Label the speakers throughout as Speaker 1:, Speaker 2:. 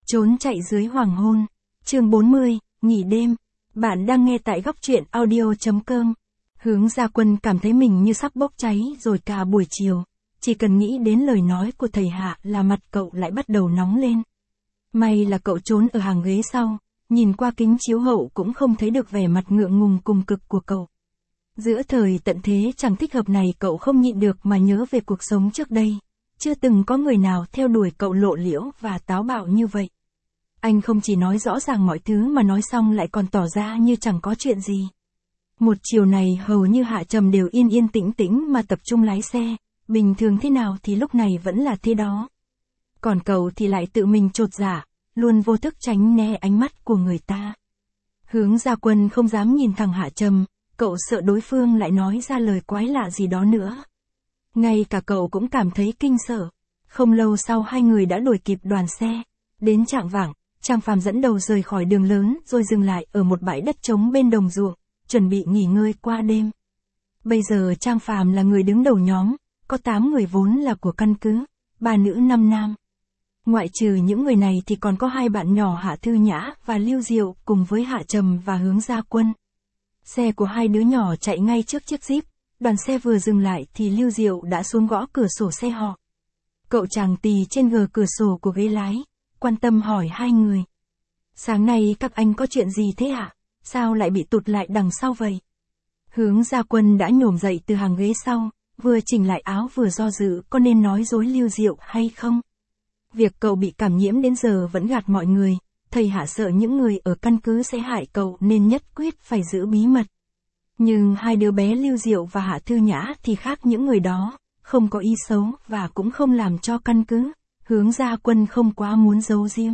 Speaker 1: Trốn chạy dưới hoàng hôn. Chương 40, nghỉ đêm. Bạn đang nghe tại góc truyện audio.com. Hướng Gia Quân cảm thấy mình như sắp bốc cháy rồi cả buổi chiều. Chỉ cần nghĩ đến lời nói của thầy Hạ là mặt cậu lại bắt đầu nóng lên. May là cậu trốn ở hàng ghế sau, nhìn qua kính chiếu hậu cũng không thấy được vẻ mặt ngượng ngùng cùng cực của cậu. Giữa thời tận thế chẳng thích hợp này cậu không nhịn được mà nhớ về cuộc sống trước đây. Chưa từng có người nào theo đuổi cậu lộ liễu và táo bạo như vậy. Anh không chỉ nói rõ ràng mọi thứ mà nói xong lại còn tỏ ra như chẳng có chuyện gì. Một chiều này hầu như Hạ Trầm đều yên yên tĩnh tĩnh mà tập trung lái xe, bình thường thế nào thì lúc này vẫn là thế đó. Còn cậu thì lại tự mình chột dạ, luôn vô thức tránh né ánh mắt của người ta. Hướng Gia Quân không dám nhìn thẳng Hạ Trầm, cậu sợ đối phương lại nói ra lời quái lạ gì đó nữa. Ngay cả cậu cũng cảm thấy kinh sợ. Không lâu sau hai người đã đuổi kịp đoàn xe. Đến chạng vạng, Trang Phàm dẫn đầu rời khỏi đường lớn rồi dừng lại ở một bãi đất trống bên đồng ruộng, chuẩn bị nghỉ ngơi qua đêm. Bây giờ Trang Phàm là người đứng đầu nhóm, có 8 người vốn là của căn cứ, 3 nữ 5 nam. Ngoại trừ những người này thì còn có 2 bạn nhỏ Hạ Thư Nhã và Lưu Diệu cùng với Hạ Trầm và Hướng Gia Quân. Xe của hai đứa nhỏ chạy ngay trước chiếc Jeep. Đoàn xe vừa dừng lại thì Lưu Diệu đã xuống gõ cửa sổ xe họ. Cậu chàng tì trên gờ cửa sổ của ghế lái, quan tâm hỏi hai người. Sáng nay các anh có chuyện gì thế ạ? Sao lại bị tụt lại đằng sau vậy? Hướng Gia Quân đã nhổm dậy từ hàng ghế sau, vừa chỉnh lại áo vừa do dự có nên nói dối Lưu Diệu hay không. Việc cậu bị cảm nhiễm đến giờ vẫn gạt mọi người, thầy Hạ sợ những người ở căn cứ sẽ hại cậu nên nhất quyết phải giữ bí mật. Nhưng hai đứa bé Lưu Diệu và Hạ Thư Nhã thì khác những người đó, không có ý xấu và cũng không làm cho căn cứ. Hướng Gia Quân không quá muốn giấu giếm.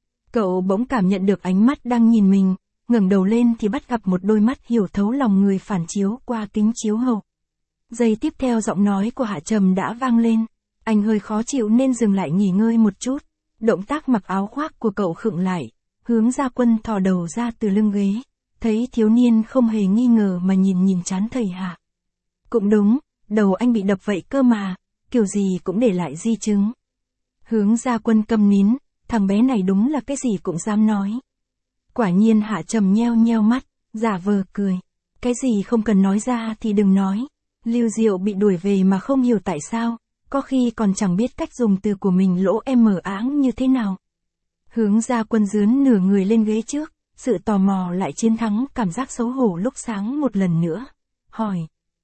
Speaker 1: Cậu bỗng cảm nhận được ánh mắt đang nhìn mình, ngẩng đầu lên thì bắt gặp một đôi mắt hiểu thấu lòng người phản chiếu qua kính chiếu hậu. Giây tiếp theo giọng nói của Hạ Trầm đã vang lên, anh hơi khó chịu nên dừng lại nghỉ ngơi một chút. Động tác mặc áo khoác của cậu khựng lại, Hướng Gia Quân thò đầu ra từ lưng ghế. Thấy thiếu niên không hề nghi ngờ mà nhìn chán thầy Hạ. Cũng đúng, đầu anh bị đập vậy cơ mà, kiểu gì cũng để lại di chứng. Hướng Gia Quân câm nín, thằng bé này đúng là cái gì cũng dám nói. Quả nhiên Hạ Trầm nheo nheo mắt, giả vờ cười. Cái gì không cần nói ra thì đừng nói. Lưu Diệu bị đuổi về mà không hiểu tại sao, có khi còn chẳng biết cách dùng từ của mình lỗ em mở áng như thế nào. Hướng Gia Quân dướn nửa người lên ghế trước. Sự tò mò lại chiến thắng cảm giác xấu hổ lúc sáng một lần nữa. Hỏi.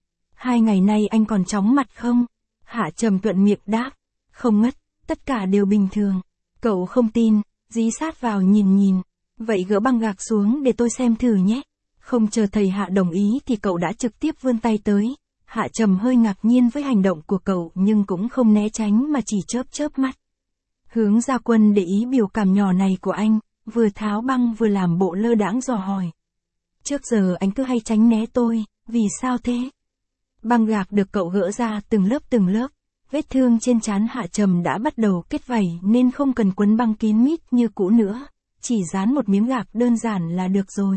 Speaker 1: 2 ngày nay anh còn chóng mặt không? Hạ Trầm thuận miệng đáp. Không ngất, tất cả đều bình thường. Cậu không tin, dí sát vào nhìn. Vậy gỡ băng gạc xuống để tôi xem thử nhé. Không chờ thầy Hạ đồng ý thì cậu đã trực tiếp vươn tay tới. Hạ Trầm hơi ngạc nhiên với hành động của cậu nhưng cũng không né tránh mà chỉ chớp mắt. Hướng Gia Quân để ý biểu cảm nhỏ này của anh. Vừa tháo băng vừa làm bộ lơ đãng dò hỏi. Trước giờ anh cứ hay tránh né tôi, vì sao thế? Băng gạc được cậu gỡ ra từng lớp. Vết thương trên trán Hạ Trầm đã bắt đầu kết vảy nên không cần quấn băng kín mít như cũ nữa. Chỉ dán một miếng gạc đơn giản là được rồi.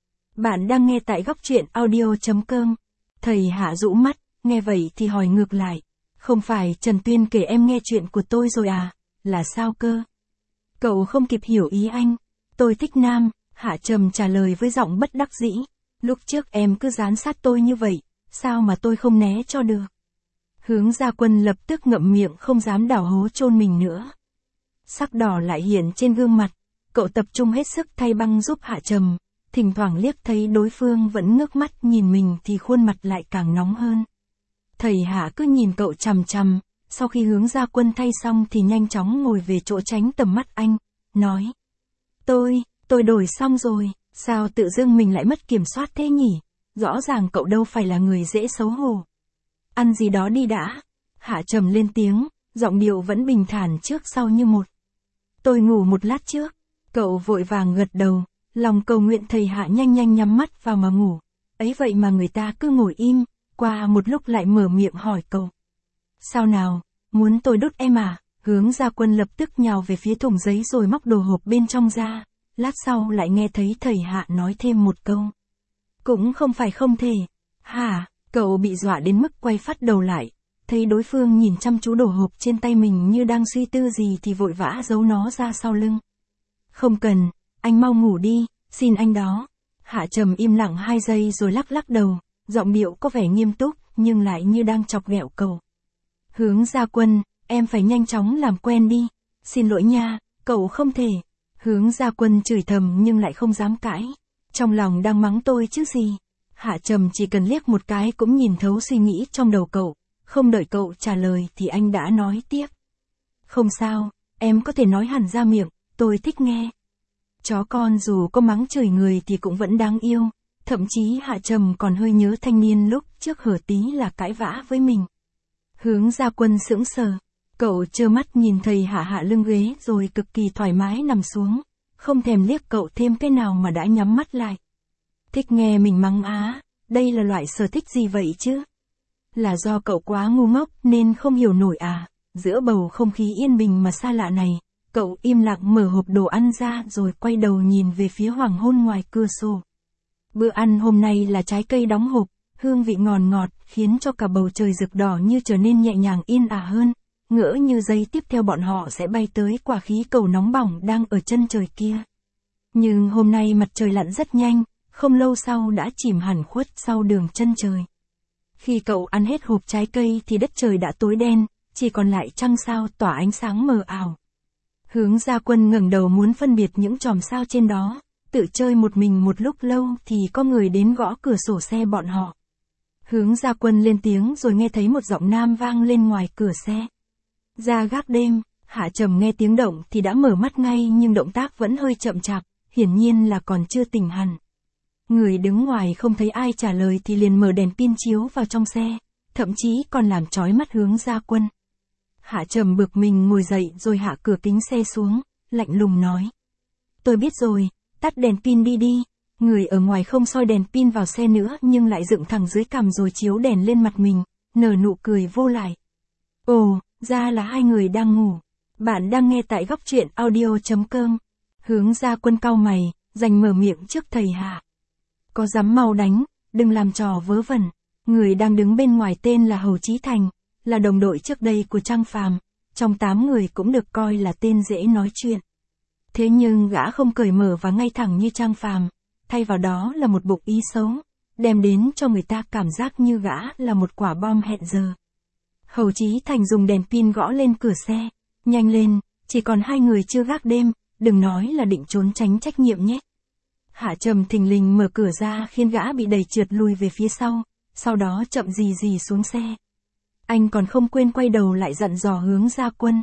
Speaker 1: Bạn đang nghe tại góc truyện audio.com. Thầy Hạ rũ mắt, nghe vậy thì hỏi ngược lại. Không phải Trần Tuyên kể em nghe chuyện của tôi rồi à? Là sao cơ? Cậu không kịp hiểu ý anh. Tôi thích nam, Hạ Trầm trả lời với giọng bất đắc dĩ. Lúc trước em cứ dán sát tôi như vậy, sao mà tôi không né cho được. Hướng Gia Quân lập tức ngậm miệng không dám đào hố chôn mình nữa. Sắc đỏ lại hiện trên gương mặt, cậu tập trung hết sức thay băng giúp Hạ Trầm. Thỉnh thoảng liếc thấy đối phương vẫn ngước mắt nhìn mình thì khuôn mặt lại càng nóng hơn. Thầy Hạ cứ nhìn cậu chằm chằm. Sau khi Hướng Gia Quân thay xong thì nhanh chóng ngồi về chỗ tránh tầm mắt anh, nói. Tôi đổi xong rồi, sao tự dưng mình lại mất kiểm soát thế nhỉ? Rõ ràng cậu đâu phải là người dễ xấu hổ. Ăn gì đó đi đã. Hạ Trầm lên tiếng, giọng điệu vẫn bình thản trước sau như một. Tôi ngủ một lát trước. Cậu vội vàng gật đầu, lòng cầu nguyện thầy Hạ nhanh nhắm mắt vào mà ngủ. Ấy vậy mà người ta cứ ngồi im, qua một lúc lại mở miệng hỏi cậu. Sao nào, muốn tôi đút em à? Hướng Gia Quân lập tức nhào về phía thùng giấy rồi móc đồ hộp bên trong ra. Lát sau lại nghe thấy thầy Hạ nói thêm một câu. Cũng không phải không thể. Hả? Cậu bị dọa đến mức quay phát đầu lại. Thấy đối phương nhìn chăm chú đồ hộp trên tay mình như đang suy tư gì thì vội vã giấu nó ra sau lưng. Không cần, anh mau ngủ đi, xin anh đó. Hạ Trầm im lặng 2 giây rồi lắc lắc đầu, giọng điệu có vẻ nghiêm túc, nhưng lại như đang chọc ghẹo cậu. Hướng Gia Quân, em phải nhanh chóng làm quen đi. Xin lỗi nha, cậu không thể. Hướng Gia Quân chửi thầm nhưng lại không dám cãi. Trong lòng đang mắng tôi chứ gì. Hạ Trầm chỉ cần liếc một cái cũng nhìn thấu suy nghĩ trong đầu cậu. Không đợi cậu trả lời thì anh đã nói tiếp. Không sao, em có thể nói hẳn ra miệng, tôi thích nghe. Chó con dù có mắng chửi người thì cũng vẫn đáng yêu. Thậm chí Hạ Trầm còn hơi nhớ thanh niên lúc trước hở tí là cãi vã với mình. Hướng Gia Quân sững sờ. Cậu trơ mắt nhìn thầy Hạ hạ lưng ghế rồi cực kỳ thoải mái nằm xuống. Không thèm liếc cậu thêm cái nào mà đã nhắm mắt lại. Thích nghe mình mắng á, đây là loại sở thích gì vậy chứ? Là do cậu quá ngu ngốc nên không hiểu nổi à? Giữa bầu không khí yên bình mà xa lạ này, cậu im lặng mở hộp đồ ăn ra rồi quay đầu nhìn về phía hoàng hôn ngoài cửa sổ. Bữa ăn hôm nay là trái cây đóng hộp, hương vị ngọt ngọt khiến cho cả bầu trời rực đỏ như trở nên nhẹ nhàng yên ả hơn. Ngỡ như giây tiếp theo bọn họ sẽ bay tới quả khí cầu nóng bỏng đang ở chân trời kia. Nhưng hôm nay mặt trời lặn rất nhanh, không lâu sau đã chìm hẳn khuất sau đường chân trời. Khi cậu ăn hết hộp trái cây thì đất trời đã tối đen, chỉ còn lại trăng sao tỏa ánh sáng mờ ảo. Hướng Gia Quân ngẩng đầu muốn phân biệt những chòm sao trên đó, tự chơi một mình một lúc lâu thì có người đến gõ cửa sổ xe bọn họ. Hướng Gia Quân lên tiếng rồi nghe thấy một giọng nam vang lên ngoài cửa xe. Ra gác đêm. Hạ Trầm nghe tiếng động thì đã mở mắt ngay nhưng động tác vẫn hơi chậm chạp, hiển nhiên là còn chưa tỉnh hẳn. Người đứng ngoài không thấy ai trả lời thì liền mở đèn pin chiếu vào trong xe, thậm chí còn làm chói mắt Hướng Gia Quân. Hạ Trầm bực mình ngồi dậy rồi hạ cửa kính xe xuống, lạnh lùng nói. Tôi biết rồi, tắt đèn pin đi đi. Người ở ngoài không soi đèn pin vào xe nữa nhưng lại dựng thẳng dưới cằm rồi chiếu đèn lên mặt mình, nở nụ cười vô lại. Ồ, ra là hai người đang ngủ. Bạn đang nghe tại góc truyện audio.com. Hướng Gia Quân cau mày, giành mở miệng trước thầy Hạ. Có dám mau đánh, đừng làm trò vớ vẩn. Người đang đứng bên ngoài tên là Hầu Chí Thành, là đồng đội trước đây của Trang Phàm, trong 8 người cũng được coi là tên dễ nói chuyện. Thế nhưng gã không cởi mở và ngay thẳng như Trang Phàm, thay vào đó là một bụng ý xấu, đem đến cho người ta cảm giác như gã là một quả bom hẹn giờ. Hầu Chí Thành dùng đèn pin gõ lên cửa xe. Nhanh lên, chỉ còn 2 người chưa gác đêm, đừng nói là định trốn tránh trách nhiệm nhé. Hạ Trầm thình lình mở cửa ra khiến gã bị đẩy trượt lùi về phía sau đó chậm gì xuống xe. Anh còn không quên quay đầu lại dặn dò Hướng Gia Quân.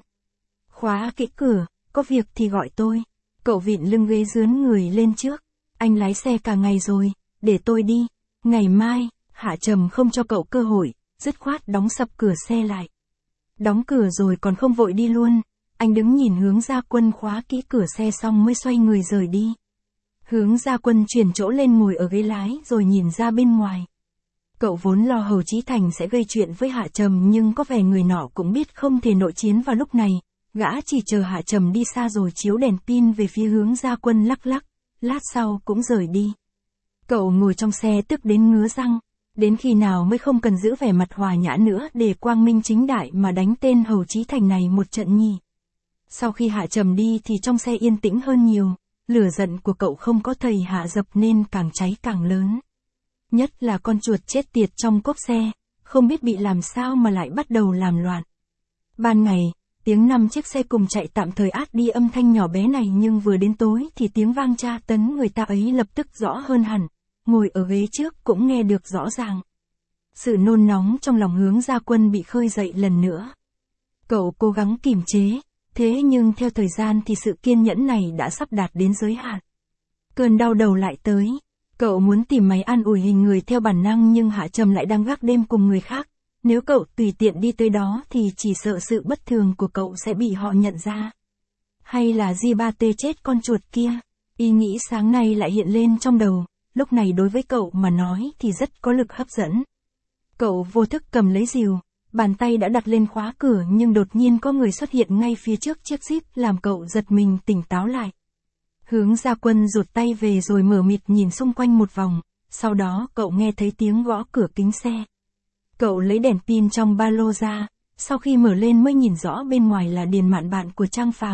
Speaker 1: Khóa kỹ cửa, có việc thì gọi tôi. Cậu vịn lưng ghế dướn người lên trước. Anh lái xe cả ngày rồi, để tôi đi. Ngày mai. Hạ Trầm không cho cậu cơ hội, dứt khoát đóng sập cửa xe lại. Đóng cửa rồi còn không vội đi luôn. Anh đứng nhìn Hướng Gia Quân khóa kỹ cửa xe xong mới xoay người rời đi. Hướng Gia Quân chuyển chỗ lên ngồi ở ghế lái rồi nhìn ra bên ngoài. Cậu vốn lo Hầu Chí Thành sẽ gây chuyện với Hạ Trầm nhưng có vẻ người nọ cũng biết không thể nội chiến vào lúc này. Gã chỉ chờ Hạ Trầm đi xa rồi chiếu đèn pin về phía Hướng Gia Quân lắc lắc, lát sau cũng rời đi. Cậu ngồi trong xe tức đến ngứa răng, đến khi nào mới không cần giữ vẻ mặt hòa nhã nữa để quang minh chính đại mà đánh tên Hầu Chí Thành này một trận nhỉ. Sau khi Hạ Trầm đi thì trong xe yên tĩnh hơn nhiều, lửa giận của cậu không có thầy hạ dập nên càng cháy càng lớn. Nhất là con chuột chết tiệt trong cốp xe, không biết bị làm sao mà lại bắt đầu làm loạn. Ban ngày, tiếng 5 chiếc xe cùng chạy tạm thời át đi âm thanh nhỏ bé này nhưng vừa đến tối thì tiếng vang tra tấn người ta ấy lập tức rõ hơn hẳn, ngồi ở ghế trước cũng nghe được rõ ràng. Sự nôn nóng trong lòng Hướng Gia Quân bị khơi dậy lần nữa. Cậu cố gắng kìm chế, thế nhưng theo thời gian thì sự kiên nhẫn này đã sắp đạt đến giới hạn. Cơn đau đầu lại tới. Cậu muốn tìm máy an ủi hình người theo bản năng nhưng Hạ Trầm lại đang gác đêm cùng người khác. Nếu cậu tùy tiện đi tới đó thì chỉ sợ sự bất thường của cậu sẽ bị họ nhận ra. Hay là Di3T chết con chuột kia? Ý nghĩ sáng nay lại hiện lên trong đầu, lúc này đối với cậu mà nói thì rất có lực hấp dẫn. Cậu vô thức cầm lấy rìu, bàn tay đã đặt lên khóa cửa nhưng đột nhiên có người xuất hiện ngay phía trước chiếc Jeep làm cậu giật mình tỉnh táo lại. Hướng Gia Quân rụt tay về rồi mở mịt nhìn xung quanh một vòng, sau đó cậu nghe thấy tiếng gõ cửa kính xe. Cậu lấy đèn pin trong ba lô ra, sau khi mở lên mới nhìn rõ bên ngoài là Điền Mạn bạn của Trang Phàm,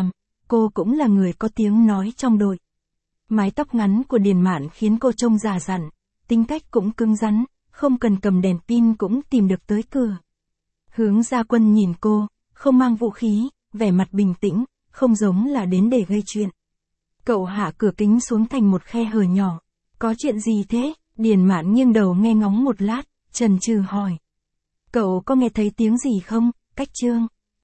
Speaker 1: cô cũng là người có tiếng nói trong đội. Mái tóc ngắn của Điền Mạn khiến cô trông già dặn, tính cách cũng cứng rắn, không cần cầm đèn pin cũng tìm được tới cửa. Hướng Gia Quân nhìn cô, không mang vũ khí, vẻ mặt bình tĩnh, không giống là đến để gây chuyện. Cậu hạ cửa kính xuống thành một khe hở nhỏ. Có chuyện gì thế? Điền Mạn nghiêng đầu nghe ngóng một lát, chần chừ hỏi. Cậu có nghe thấy tiếng gì không, Cách Trương?